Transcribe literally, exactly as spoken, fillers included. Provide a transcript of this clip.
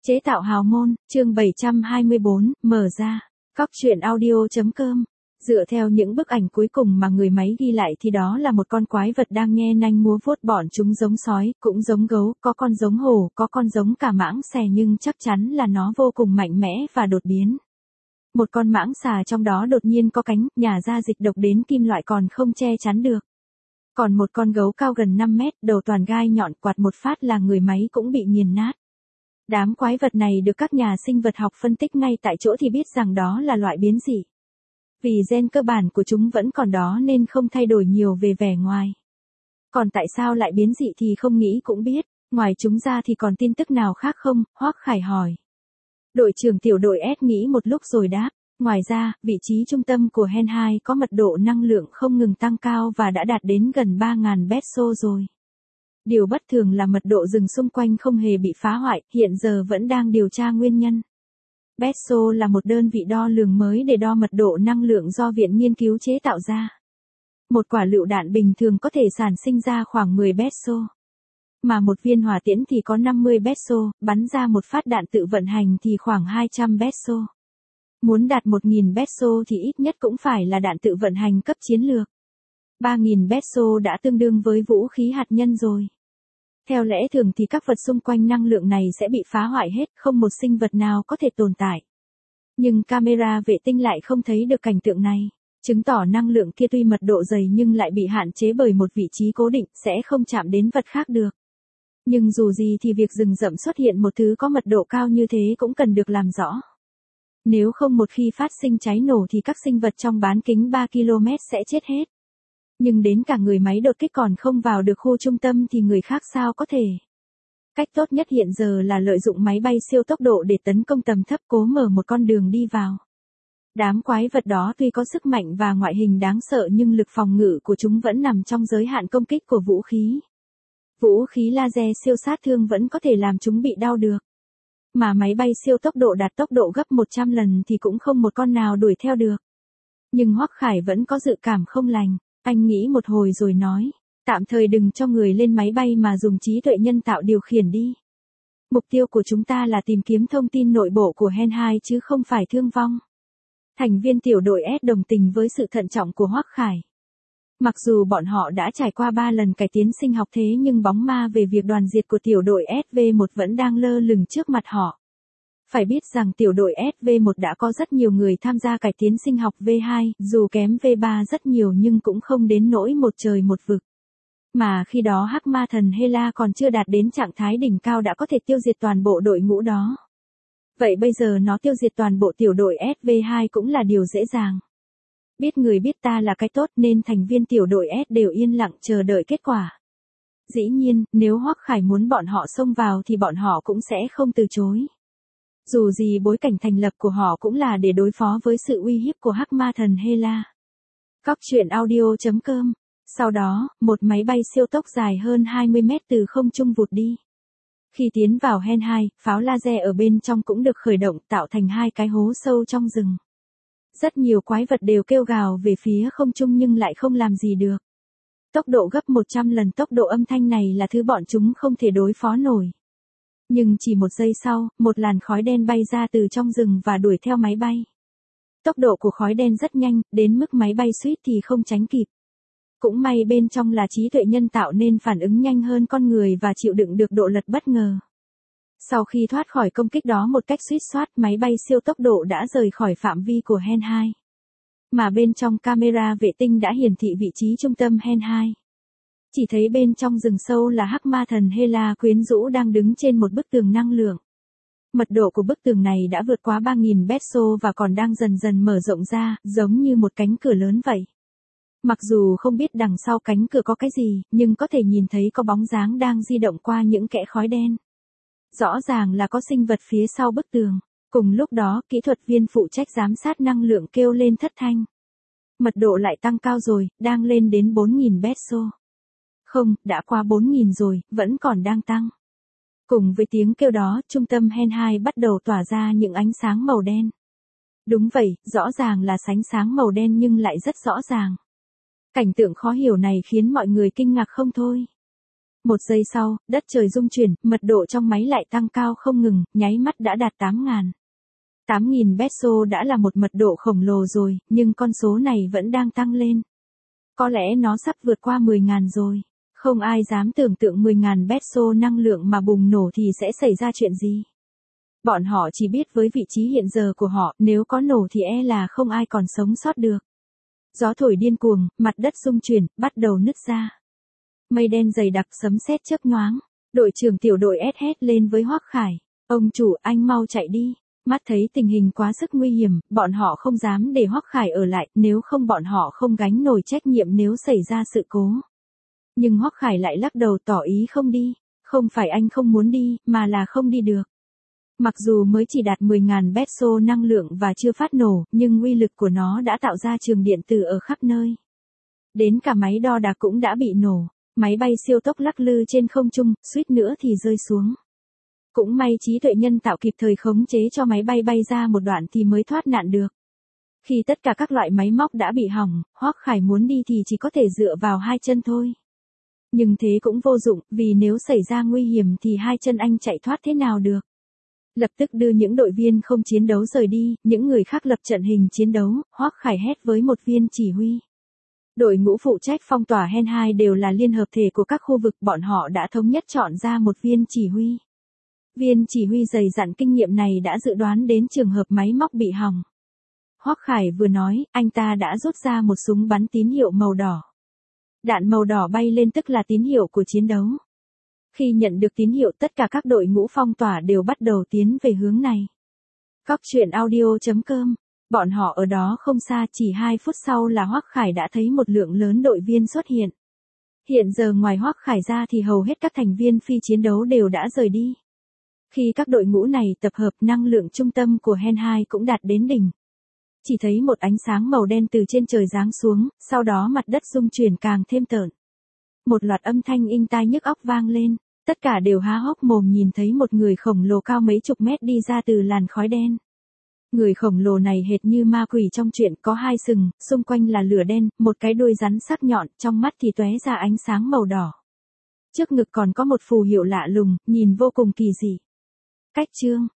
Chế tạo hào môn, chương bảy trăm hai mươi bốn, mở ra. Cóc truyện audio.com. Dựa theo những bức ảnh cuối cùng mà người máy ghi lại thì đó là một con quái vật đang nhe nanh múa vuốt, bọn chúng giống sói, cũng giống gấu, có con giống hổ, có con giống cả mãng xà, nhưng chắc chắn là nó vô cùng mạnh mẽ và đột biến. Một con mãng xà trong đó đột nhiên có cánh, nhả ra dịch độc đến kim loại còn không che chắn được. Còn một con gấu cao gần năm mét, đầu toàn gai nhọn, quạt một phát là người máy cũng bị nghiền nát. Đám quái vật này được các nhà sinh vật học phân tích ngay tại chỗ thì biết rằng đó là loại biến dị. Vì gen cơ bản của chúng vẫn còn đó nên không thay đổi nhiều về vẻ ngoài. Còn tại sao lại biến dị thì không nghĩ cũng biết, ngoài chúng ra thì còn tin tức nào khác không? Hoắc Khải hỏi. Đội trưởng tiểu đội S nghĩ một lúc rồi đáp. Ngoài ra, vị trí trung tâm của Hen hai có mật độ năng lượng không ngừng tăng cao và đã đạt đến gần ba nghìn Betso rồi. Điều bất thường là mật độ rừng xung quanh không hề bị phá hoại, hiện giờ vẫn đang điều tra nguyên nhân. Betso là một đơn vị đo lường mới để đo mật độ năng lượng do Viện Nghiên cứu chế tạo ra. Một quả lựu đạn bình thường có thể sản sinh ra khoảng mười Betso. Mà một viên hỏa tiễn thì có năm mươi Betso, bắn ra một phát đạn tự vận hành thì khoảng hai trăm Betso. Muốn đạt một nghìn Betso thì ít nhất cũng phải là đạn tự vận hành cấp chiến lược. ba nghìn Betso đã tương đương với vũ khí hạt nhân rồi. Theo lẽ thường thì các vật xung quanh năng lượng này sẽ bị phá hoại hết, không một sinh vật nào có thể tồn tại. Nhưng camera vệ tinh lại không thấy được cảnh tượng này, chứng tỏ năng lượng kia tuy mật độ dày nhưng lại bị hạn chế bởi một vị trí cố định, sẽ không chạm đến vật khác được. Nhưng dù gì thì việc rừng rậm xuất hiện một thứ có mật độ cao như thế cũng cần được làm rõ. Nếu không một khi phát sinh cháy nổ thì các sinh vật trong bán kính ba ki lô mét sẽ chết hết. Nhưng đến cả người máy đột kích còn không vào được khu trung tâm thì người khác sao có thể. Cách tốt nhất hiện giờ là lợi dụng máy bay siêu tốc độ để tấn công tầm thấp, cố mở một con đường đi vào. Đám quái vật đó tuy có sức mạnh và ngoại hình đáng sợ nhưng lực phòng ngự của chúng vẫn nằm trong giới hạn công kích của vũ khí. Vũ khí laser siêu sát thương vẫn có thể làm chúng bị đau được. Mà máy bay siêu tốc độ đạt tốc độ gấp một trăm lần thì cũng không một con nào đuổi theo được. Nhưng Hoắc Khải vẫn có dự cảm không lành. Anh nghĩ một hồi rồi nói, tạm thời đừng cho người lên máy bay mà dùng trí tuệ nhân tạo điều khiển đi. Mục tiêu của chúng ta là tìm kiếm thông tin nội bộ của Hen hai chứ không phải thương vong. Thành viên tiểu đội S đồng tình với sự thận trọng của Hoắc Khải. Mặc dù bọn họ đã trải qua ba lần cải tiến sinh học thế nhưng bóng ma về việc đoàn diệt của tiểu đội S V một vẫn đang lơ lửng trước mặt họ. Phải biết rằng tiểu đội S V một đã có rất nhiều người tham gia cải tiến sinh học V hai, dù kém V ba rất nhiều nhưng cũng không đến nỗi một trời một vực. Mà khi đó hắc ma thần Hela còn chưa đạt đến trạng thái đỉnh cao đã có thể tiêu diệt toàn bộ đội ngũ đó. Vậy bây giờ nó tiêu diệt toàn bộ tiểu đội S V hai cũng là điều dễ dàng. Biết người biết ta là cái tốt nên thành viên tiểu đội S đều yên lặng chờ đợi kết quả. Dĩ nhiên, nếu Hoắc Khải muốn bọn họ xông vào thì bọn họ cũng sẽ không từ chối. Dù gì bối cảnh thành lập của họ cũng là để đối phó với sự uy hiếp của hắc ma thần Hela. Cóc truyện audio.com. Sau đó, một máy bay siêu tốc dài hơn hai mươi mét từ không trung vụt đi. Khi tiến vào Hen hai, pháo laser ở bên trong cũng được khởi động tạo thành hai cái hố sâu trong rừng. Rất nhiều quái vật đều kêu gào về phía không trung nhưng lại không làm gì được. Tốc độ gấp một trăm lần tốc độ âm thanh này là thứ bọn chúng không thể đối phó nổi. Nhưng chỉ một giây sau, một làn khói đen bay ra từ trong rừng và đuổi theo máy bay. Tốc độ của khói đen rất nhanh, đến mức máy bay suýt thì không tránh kịp. Cũng may bên trong là trí tuệ nhân tạo nên phản ứng nhanh hơn con người và chịu đựng được độ lật bất ngờ. Sau khi thoát khỏi công kích đó một cách suýt soát, máy bay siêu tốc độ đã rời khỏi phạm vi của Hen hai. Mà bên trong camera vệ tinh đã hiển thị vị trí trung tâm Hen hai. Chỉ thấy bên trong rừng sâu là hắc ma thần Hela quyến rũ đang đứng trên một bức tường năng lượng. Mật độ của bức tường này đã vượt quá ba nghìn Betso và còn đang dần dần mở rộng ra, giống như một cánh cửa lớn vậy. Mặc dù không biết đằng sau cánh cửa có cái gì, nhưng có thể nhìn thấy có bóng dáng đang di động qua những kẽ khói đen. Rõ ràng là có sinh vật phía sau bức tường. Cùng lúc đó, kỹ thuật viên phụ trách giám sát năng lượng kêu lên thất thanh. Mật độ lại tăng cao rồi, đang lên đến bốn nghìn Betso. Không, đã qua bốn nghìn rồi, vẫn còn đang tăng. Cùng với tiếng kêu đó, trung tâm Hen hai bắt đầu tỏa ra những ánh sáng màu đen. Đúng vậy, rõ ràng là sánh sáng màu đen nhưng lại rất rõ ràng. Cảnh tượng khó hiểu này khiến mọi người kinh ngạc không thôi. Một giây sau, đất trời rung chuyển, mật độ trong máy lại tăng cao không ngừng, nháy mắt đã đạt tám nghìn. tám nghìn peso đã là một mật độ khổng lồ rồi, nhưng con số này vẫn đang tăng lên. Có lẽ nó sắp vượt qua mười nghìn rồi. Không ai dám tưởng tượng mười nghìn peso năng lượng mà bùng nổ thì sẽ xảy ra chuyện gì. Bọn họ chỉ biết với vị trí hiện giờ của họ, nếu có nổ thì e là không ai còn sống sót được. Gió thổi điên cuồng, mặt đất rung chuyển, bắt đầu nứt ra. Mây đen dày đặc sấm sét chớp nhoáng. Đội trưởng tiểu đội ét hét lên với Hoắc Khải. Ông chủ, anh mau chạy đi. Mắt thấy tình hình quá sức nguy hiểm, bọn họ không dám để Hoắc Khải ở lại, nếu không bọn họ không gánh nổi trách nhiệm nếu xảy ra sự cố. Nhưng Hoắc Khải lại lắc đầu tỏ ý không đi. Không phải anh không muốn đi, mà là không đi được. Mặc dù mới chỉ đạt mười nghìn peso năng lượng và chưa phát nổ, nhưng uy lực của nó đã tạo ra trường điện tử ở khắp nơi. Đến cả máy đo đạc cũng đã bị nổ. Máy bay siêu tốc lắc lư trên không trung, suýt nữa thì rơi xuống. Cũng may trí tuệ nhân tạo kịp thời khống chế cho máy bay bay ra một đoạn thì mới thoát nạn được. Khi tất cả các loại máy móc đã bị hỏng, Hoắc Khải muốn đi thì chỉ có thể dựa vào hai chân thôi. Nhưng thế cũng vô dụng, vì nếu xảy ra nguy hiểm thì hai chân anh chạy thoát thế nào được. Lập tức đưa những đội viên không chiến đấu rời đi, những người khác lập trận hình chiến đấu, Hoắc Khải hét với một viên chỉ huy. Đội ngũ phụ trách phong tỏa Hen hai đều là liên hợp thể của các khu vực, bọn họ đã thống nhất chọn ra một viên chỉ huy. Viên chỉ huy dày dặn kinh nghiệm này đã dự đoán đến trường hợp máy móc bị hỏng. Hoắc Khải vừa nói, anh ta đã rút ra một súng bắn tín hiệu màu đỏ. Đạn màu đỏ bay lên tức là tín hiệu của chiến đấu. Khi nhận được tín hiệu tất cả các đội ngũ phong tỏa đều bắt đầu tiến về hướng này. Cóc truyện audio chấm com. Bọn họ ở đó không xa, chỉ hai phút sau là Hoắc Khải đã thấy một lượng lớn đội viên xuất hiện. Hiện giờ ngoài Hoắc Khải ra thì hầu hết các thành viên phi chiến đấu đều đã rời đi. Khi các đội ngũ này tập hợp, năng lượng trung tâm của Hen hai cũng đạt đến đỉnh. Chỉ thấy một ánh sáng màu đen từ trên trời giáng xuống, sau đó mặt đất rung chuyển càng thêm tợn. Một loạt âm thanh inh tai nhức óc vang lên, tất cả đều há hốc mồm nhìn thấy một người khổng lồ cao mấy chục mét đi ra từ làn khói đen. Người khổng lồ này hệt như ma quỷ trong truyện, có hai sừng, xung quanh là lửa đen, một cái đuôi rắn sắc nhọn, trong mắt thì tóe ra ánh sáng màu đỏ. Trước ngực còn có một phù hiệu lạ lùng, nhìn vô cùng kỳ dị. Cách chương